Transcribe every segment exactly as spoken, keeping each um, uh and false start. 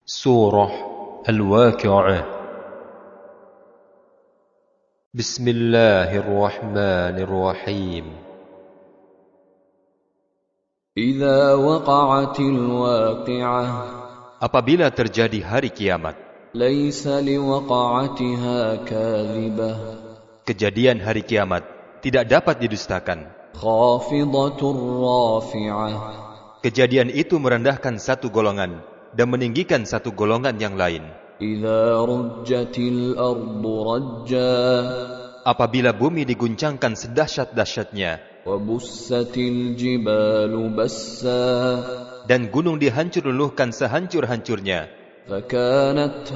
Surah Al-Waqi'ah. Bismillahirrahmanirrahim. Idza waqa'atil waqi'ah. Apabila terjadi hari kiamat, Laisa liwaqa'atiha kadhibah. kejadian hari kiamat tidak dapat didustakan. Khafidatur rafi'ah. Kejadian itu merendahkan satu golongan dan meninggikan satu golongan yang lain. Idza rujjatil ardu rajja. Apabila bumi diguncangkan sedahsyat-dahsyatnya, Wa bussatil jibalu bassa. dan gunung dihancur-luluhkan sehancur-hancurnya, Fakanat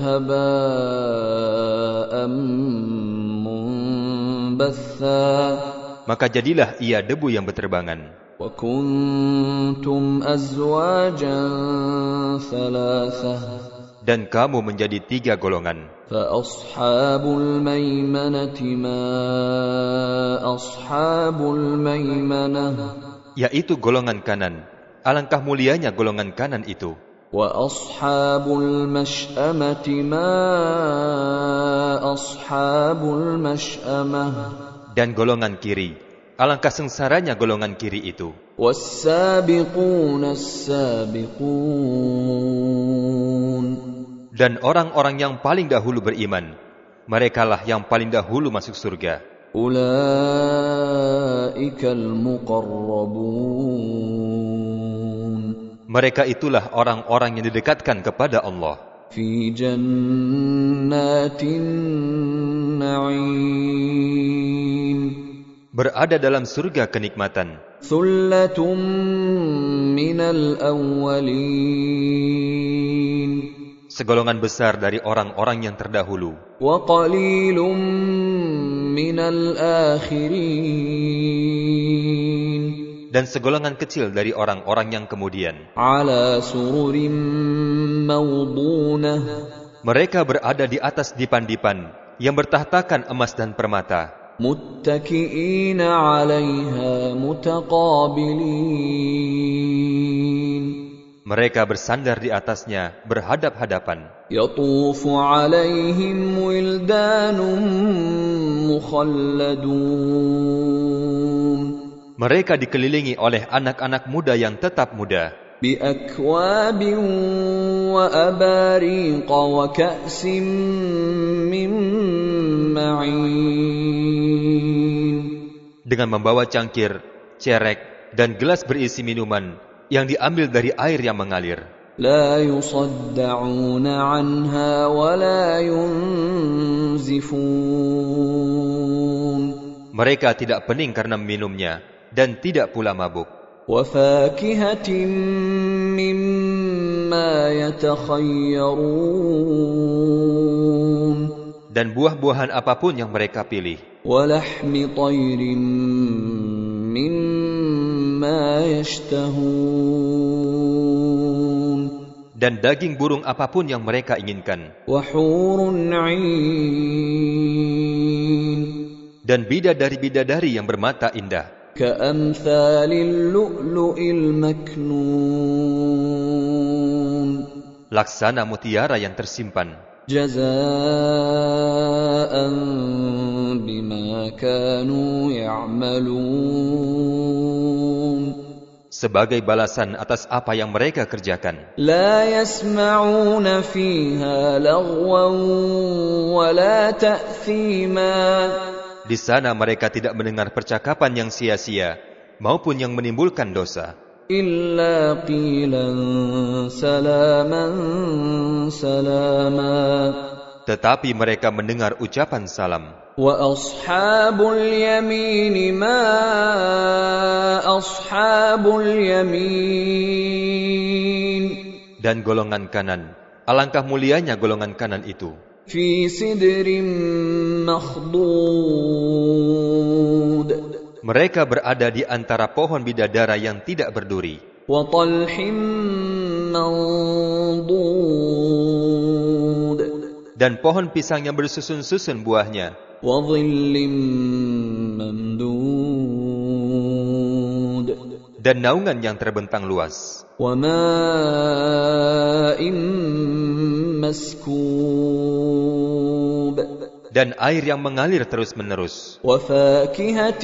haba'an munbatha. maka jadilah ia debu yang berterbangan. Wa kuntum azwajan thalathah. Dan kamu menjadi tiga golongan. Fa ashabul maimanati ma ashabul maimanah. Yaitu golongan kanan. Alangkah mulianya golongan kanan itu. Wa ashabul mash'amati ma ashabul mash'amah. Dan golongan kiri. Alangkah sengsaranya golongan kiri itu. Was-sabiquna as-sabiqun. Dan orang-orang yang paling dahulu beriman, merekalah yang paling dahulu masuk surga. Ulaikal muqarrabun. Mereka itulah orang-orang yang didekatkan kepada Allah. Fi jannatin na'im. Berada dalam surga kenikmatan. Thullatum minal awwalin. Segolongan besar dari orang-orang yang terdahulu. Wa qalilum minal akhirin. Dan segolongan kecil dari orang-orang yang kemudian. Ala sururim mawdunah. Mereka Mereka berada di atas dipan-dipan yang bertahtakan emas dan permata. muttaki'ina 'alaiha mutaqabilin. Mereka bersandar di atasnya berhadap-hadapan. Yatufu 'alaihim wildanun mukhalladun. Mereka dikelilingi oleh anak-anak muda yang tetap muda. Biakwabin wa abariqa wa ka'sim min ma'in. Dengan membawa cangkir, cerek, dan gelas berisi minuman yang diambil dari air yang mengalir. La yusadda'una 'anha wa la yunzifun. Mereka tidak pening karena minumnya dan tidak pula mabuk. Wa fakihatin mimma yatakhayyarun. Dan buah-buahan apapun yang mereka pilih. Wa lahmi tayrin mimma yashtahun. Dan daging burung apapun yang mereka inginkan. Wa hurun 'ain. Dan bidadari-bidadari yang bermata indah. Ka'amthalil lu'lu'il maknun. Laksana mutiara yang tersimpan. Jazaa'an bima kanu ya'malun. Sebagai balasan atas apa yang mereka kerjakan. La yasma'una fiha lagwan wa la ta'thima. Di sana mereka tidak mendengar percakapan yang sia-sia maupun yang menimbulkan dosa. Illa qilan salaman salama. Tetapi mereka mendengar ucapan salam. Wa ashabul yamin ma ashabul yamin. Dan golongan kanan, alangkah mulianya golongan kanan itu. Fi sidrin makhdud. Mereka berada di antara pohon bidadara yang tidak berduri. Wa talhim mandud. Dan pohon pisang yang bersusun-susun buahnya. Wa dhillim mamdud. Dan naungan yang terbentang luas. Wa ma'in مسكوب dan air yang mengalir terus-menerus, وفاكهة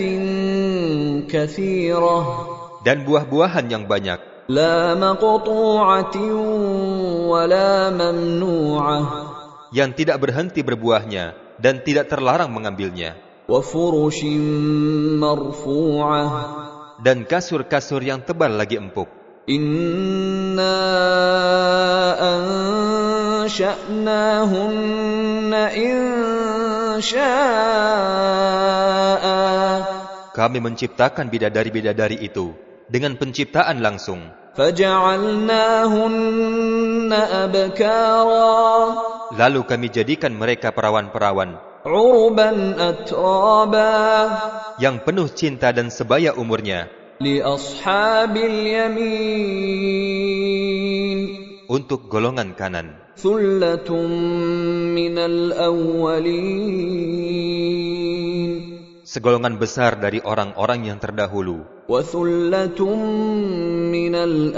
كثيرة dan buah-buahan yang banyak, لا مقطوعة ولا ممنوعة yang tidak berhenti berbuahnya dan tidak terlarang mengambilnya, وفرش مرفوعة dan kasur-kasur yang tebal lagi empuk. إنا أنشأناهن إنشاء Kami menciptakan bidadari-bidadari itu dengan penciptaan langsung. فجعلناهن أبكارا Lalu kami jadikan mereka perawan-perawan عربا أترابا yang penuh cinta dan sebaya umurnya لأصحاب اليمين untuk golongan kanan. ثلة من الأولين Segolongan besar dari orang-orang yang terdahulu وثلة من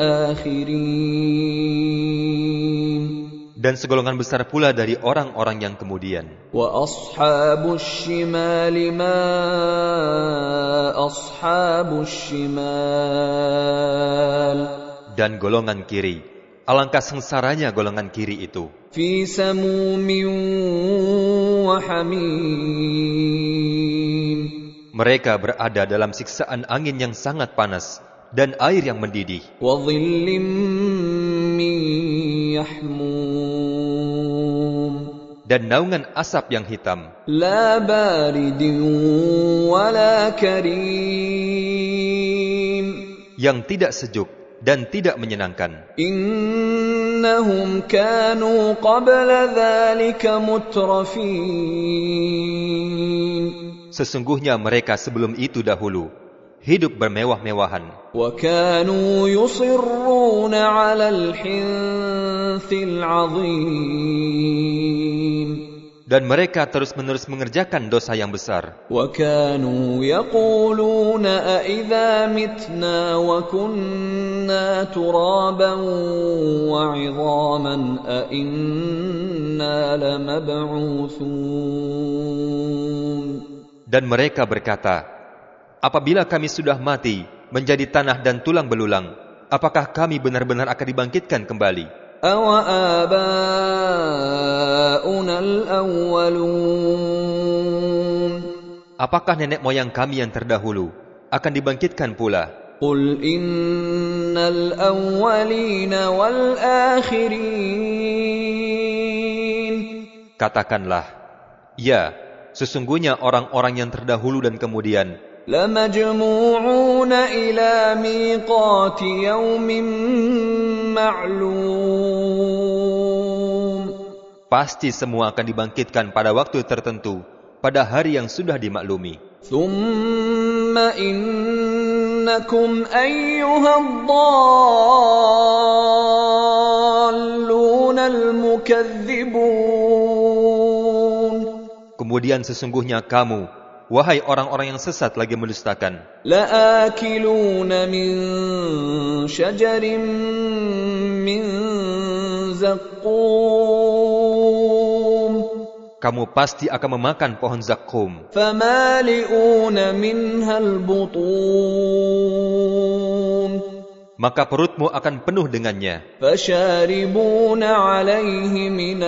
الآخرين dan segolongan besar pula dari orang-orang yang kemudian. وأصحاب الشمال ما أصحاب الشمال Dan golongan kiri, alangkah sengsaranya golongan kiri itu. في سموم وحميم Mereka berada dalam siksaan angin yang sangat panas dan air yang mendidih, وظل من يحموم dan naungan asap yang hitam, لا بارد ولا كريم yang tidak sejuk dan tidak menyenangkan. إنهم كانوا قبل ذلك مترفين Sesungguhnya mereka sebelum itu dahulu hidup bermewah-mewahan, وكانوا يصرون على الحنث العظيم dan mereka terus-menerus mengerjakan dosa yang besar. وكانوا يقولون أإذا متنا وكنا ترابا وعظاما أإنا لمبعوثون Dan mereka berkata, apabila kami sudah mati menjadi tanah dan tulang belulang, apakah kami benar-benar akan dibangkitkan kembali? أَوَآبَاؤُنَا الْأَوَّلُونَ Apakah nenek moyang kami yang terdahulu akan dibangkitkan pula? قُلْ إِنَّ الْأَوَّلِينَ وَالْآخِرِينَ Katakanlah, ya, sesungguhnya orang-orang yang terdahulu dan kemudian لَمَجْمُوعُونَ إِلَى مِيقَاتِ يَوْمٍ مَّعْلُومٍ pasti semua akan dibangkitkan pada waktu tertentu, pada hari yang sudah dimaklumi. ثُمَّ إِنَّكُمْ أَيُّهَا الضَّالُّونَ الْمُكَذِّبُونَ Kemudian sesungguhnya kamu, wahai orang-orang yang sesat lagi mendustakan, لَآكِلُونَ مِنْ شَجَرٍ مِّنْ زَقُّومٍ kamu pasti akan memakan pohon zakum, فَمَالِئُونَ مِنْهَا الْبُطُونَ maka perutmu akan penuh dengannya. فَشَارِبُونَ عَلَيْهِ مِنَ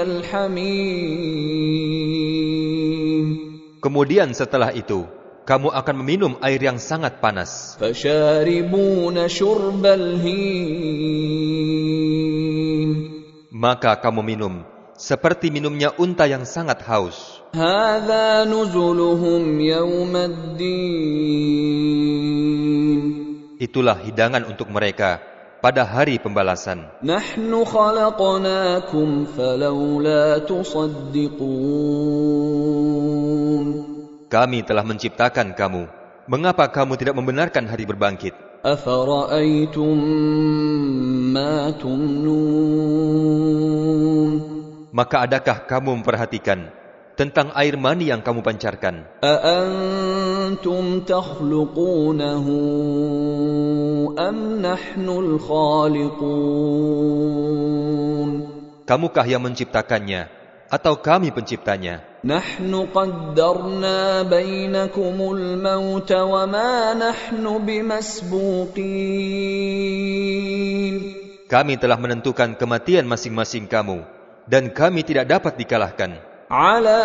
الْحَمِيمِ Kemudian setelah itu, kamu akan meminum air yang sangat panas. فَشَارِبُونَ شُرْبَ الْهِيمِ Maka kamu minum seperti minumnya unta yang sangat haus. هَذَا نُزُلُهُمْ يَوْمَ الدِّينِ Itulah hidangan untuk mereka pada hari pembalasan. نَحْنُ خَلَقْنَاكُمْ فَلَوْلَا تُصَدِّقُونَ Kami telah menciptakan kamu. Mengapa kamu tidak membenarkan hari berbangkit? أَفَرَأَيْتُمْ مَا تُمْنُونَ Maka adakah kamu memperhatikan tentang air mani yang kamu pancarkan? أَأَنْتُمْ تَخْلُقُونَهُ أَمْ نَحْنُ الْخَالِقُونَ Kamukah yang menciptakannya, atau kami penciptanya? نحن قدرنا بينكم الموت وما نحن بمسبوقين. Kami telah menentukan kematian masing-masing kamu, dan kami tidak dapat dikalahkan. على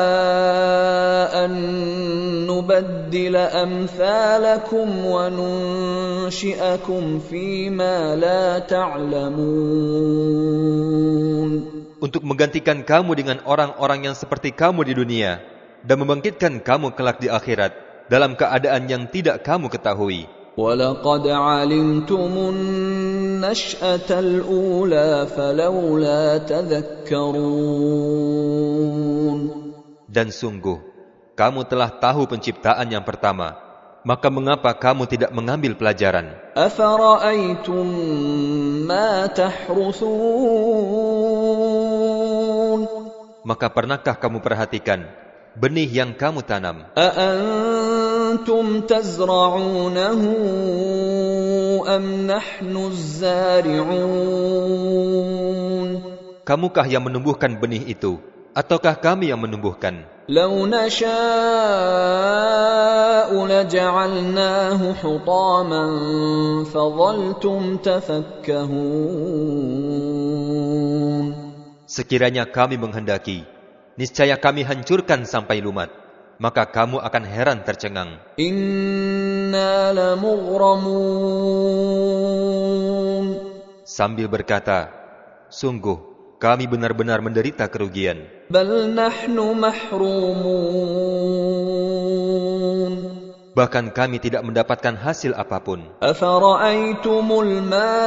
أن نبدل أمثالكم وننشئكم فيما لا تعلمون. Untuk menggantikan kamu dengan orang-orang yang seperti kamu di dunia, dan membangkitkan kamu kelak di akhirat dalam keadaan yang tidak kamu ketahui. وَلَقَدْ عَلِمْتُمُ النَّشْأَةَ الْأُولَى فَلَوْلَا تَذَكَّرُونَ. Dan sungguh, kamu telah tahu penciptaan yang pertama, maka mengapa kamu tidak mengambil pelajaran? أَفَرَأَيْتُمْ مَا تَحْرُثُونَ. Maka pernahkah kamu perhatikan benih yang kamu tanam? أَأَنْتُمْ تَزْرَعُونَهُ أَمْ نَحْنُ الزَّارِعُونَ. Kamukah yang menumbuhkan benih itu, ataukah kami yang menumbuhkan? لَوْ نَشَاءُ لَجَعَلْنَاهُ حُطَامًا فَظَلْتُمْ تَفَكَّهُونَ. Sekiranya kami menghendaki, niscaya kami hancurkan sampai lumat, maka kamu akan heran tercengang. Inna lamughramun. Sambil berkata, sungguh kami benar-benar menderita kerugian. Bal nahnu mahrumun. Bahkan kami tidak mendapatkan hasil apapun. Afara'aytumul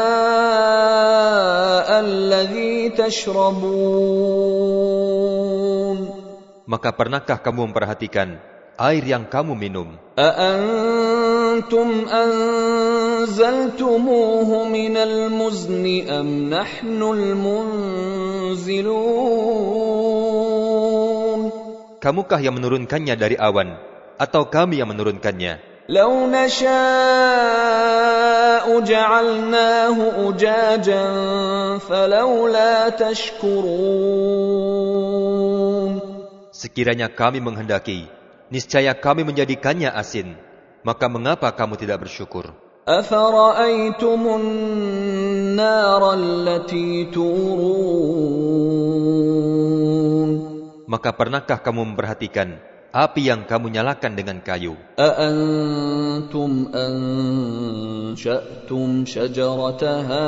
ma'a alladhi tashrabun. Maka pernahkah kamu memperhatikan air yang kamu minum? A'antum anzaltumuhu minal muzni am nahnul munzilun. Kamukah yang menurunkannya dari awan, atau kami yang menurunkannya? Lau nasha'u ja'alnahu ujajan falawla tashkurun. Sekiranya kami menghendaki, niscaya kami menjadikannya asin, maka mengapa kamu tidak bersyukur? Afara'aytumun nara allati turun. Maka pernahkah kamu memperhatikan api yang kamu nyalakan dengan kayu? A'antum ansha'tum syajarataha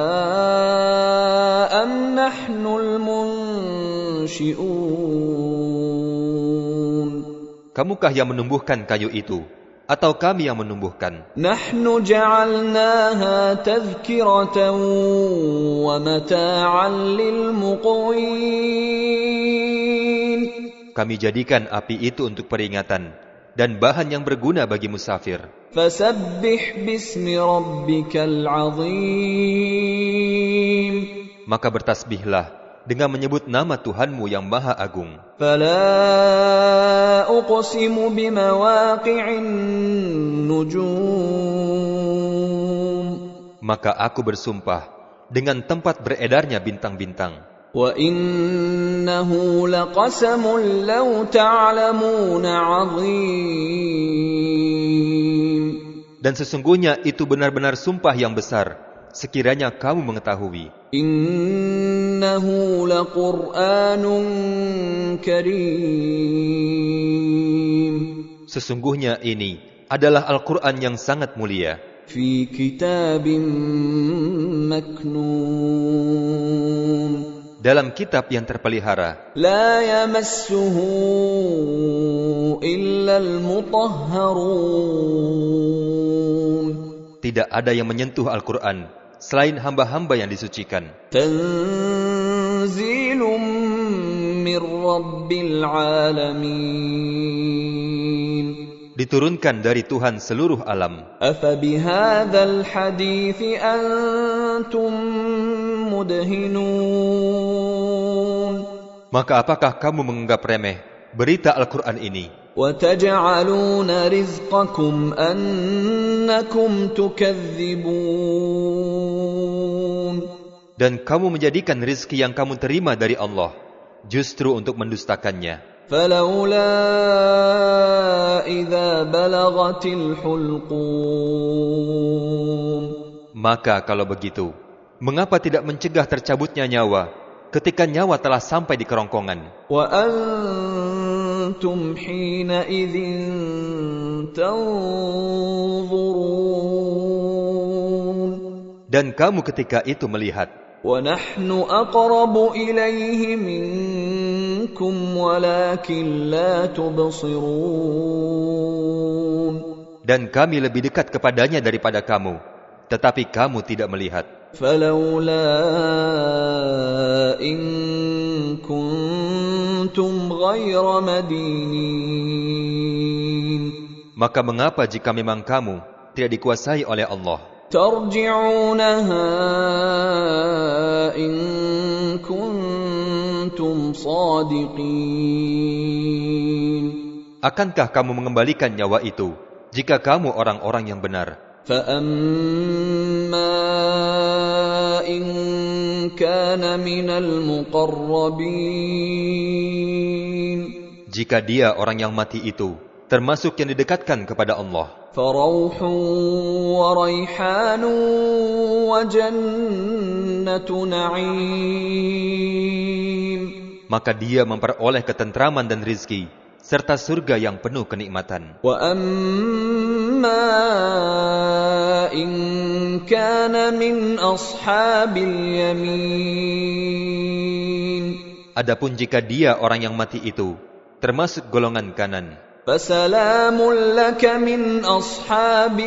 am nahnul munshi'un. Kamukah yang menumbuhkan kayu itu, atau kami yang menumbuhkan? Nahnu ja'alnaha tadhkiratan wa mata'an lil muqwin. Kami jadikan api itu untuk peringatan dan bahan yang berguna bagi musafir. Fasabbih bismi rabbikal azim. Maka bertasbihlah dengan menyebut nama Tuhanmu yang Maha Agung. Fala uqsimu bimawaqi'in nujum. Maka aku bersumpah dengan tempat beredarnya bintang-bintang. Wa innahu laqasamun law ta'lamuna 'azim. Dan sesungguhnya itu benar-benar sumpah yang besar, sekiranya kamu mengetahui. Innahu laqur'anun karim. Sesungguhnya ini adalah Al-Quran yang sangat mulia. Fi kitabim maknun. Dalam kitab yang terpelihara. La yamassuhu illa al-mutahharun. Tidak ada yang menyentuh Al-Quran selain hamba-hamba yang disucikan. Tanzilum mir rabbil alamin. Diturunkan dari Tuhan seluruh alam. Afa bihadzal hadithi antum mudhinun. Maka apakah kamu menganggap remeh berita Al-Quran ini? Wa taj'aluna rizqakum annakum tukadzibun. Dan kamu menjadikan rizki yang kamu terima dari Allah justru untuk mendustakannya. فلولا إذا بلغت الحلقوم. Maka kalau begitu, mengapa tidak mencegah tercabutnya nyawa ketika nyawa telah sampai di kerongkongan? وأنتم حينئذ تنظرون. Dan kamu ketika itu melihat, وَنَحْنُ أَقْرَبُ إِلَيْهِ مِنكُمْ وَلَكِنْ لَا تُبْصِرُونَ. dan kami lebih dekat kepadanya daripada kamu, tetapi kamu tidak melihat. فَلَوْلَا إِن كُنتُمْ غَيْرَ مَدِينِينَ. Maka mengapa jika memang kamu tidak dikuasai oleh Allah, تَرْجِعُونَهَا إِن كُنتُمْ صَادِقِينَ. akankah kamu mengembalikan nyawa itu jika kamu orang-orang yang benar? فَأَمَّا إِن كَانَ مِنَ الْمُقَرَّبِينَ. Jika dia orang yang mati itu termasuk yang didekatkan kepada Allah, فَرَوْحٌ وَرَيْحَانٌ وَجَنَّةُ نَعِيمٍ. maka dia memperoleh ketentraman dan rizki serta surga yang penuh kenikmatan. وَأَمَّا إِن كَانَ مِنْ أَصْحَابِ الْيَمِينِ. Adapun jika dia orang yang mati itu termasuk golongan kanan, فَسَلَامٌ لَكَ مِنْ أَصْحَابِ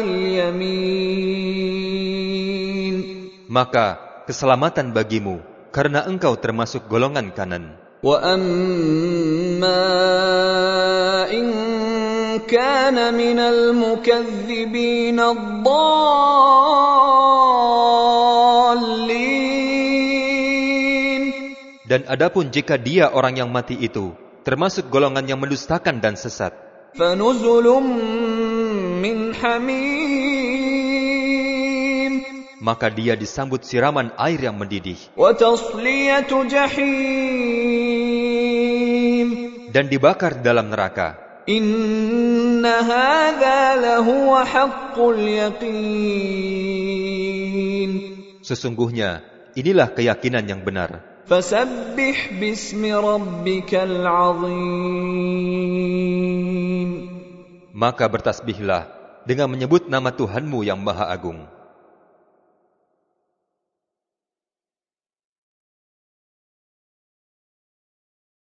الْيَمِينِ. maka keselamatan bagimu karena engkau termasuk golongan kanan. وَأَمَّا إِن كَانَ مِنَ الْمُكَذِّبِينَ الضَّالِّينَ. Dan adapun jika dia orang yang mati itu termasuk golongan yang mendustakan dan sesat, فَنُزُلٌ مِّنْ حَمِيمٍ. maka dia disambut siraman air yang mendidih وَتَصْلِيَةُ جَحِيمٍ. dan dibakar dalam neraka. إِنَّ هَذَا لَهُوَ حَقُّ الْيَقِينِ. Sesungguhnya inilah keyakinan yang benar. فَسَبِّحْ بِاسْمِ رَبِّكَ الْعَظِيمِ. Maka bertasbihlah dengan menyebut nama Tuhanmu yang Maha Agung.